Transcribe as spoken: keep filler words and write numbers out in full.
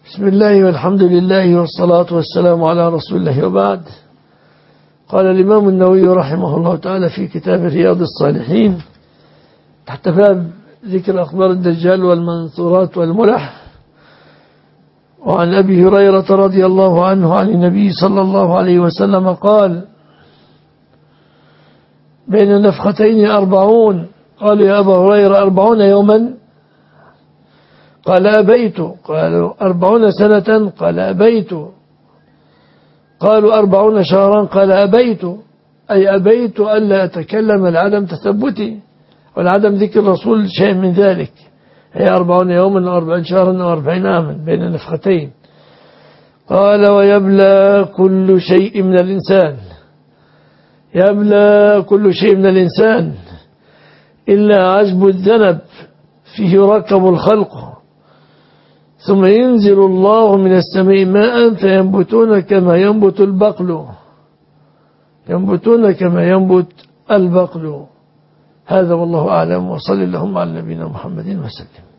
بسم الله والحمد لله والصلاة والسلام على رسول الله، وبعد. قال الإمام النووي رحمه الله تعالى في كتاب رياض الصالحين تحت باب ذكر أخبار الدجال والمنثورات والملح: وعن أبي هريرة رضي الله عنه عن النبي صلى الله عليه وسلم قال: بين النفختين أربعون. قالوا: يا أبا هريرة أربعون يوما؟ قال: أبيت. قالوا: أربعون سنة؟ قال: أبيت. قالوا: أربعون شهرا؟ قال: أبيت. أي أبيت ألا أتكلم لعدم تثبتي ولعدم ذكر الرسول شيء من ذلك. هي أربعون يوما وأربعين شهرا وأربعين عاما بين النفختين. قال: ويبلى كل شيء من الإنسان، يبلى كل شيء من الإنسان إلا عجب الذنب فيه يركب الخلق، ثم ينزل الله من السماء ماء فينبتون كما ينبت البقل، ينبتون كما ينبت البقل. هذا والله أعلم، وصل اللهم على نبينا محمد وسلم.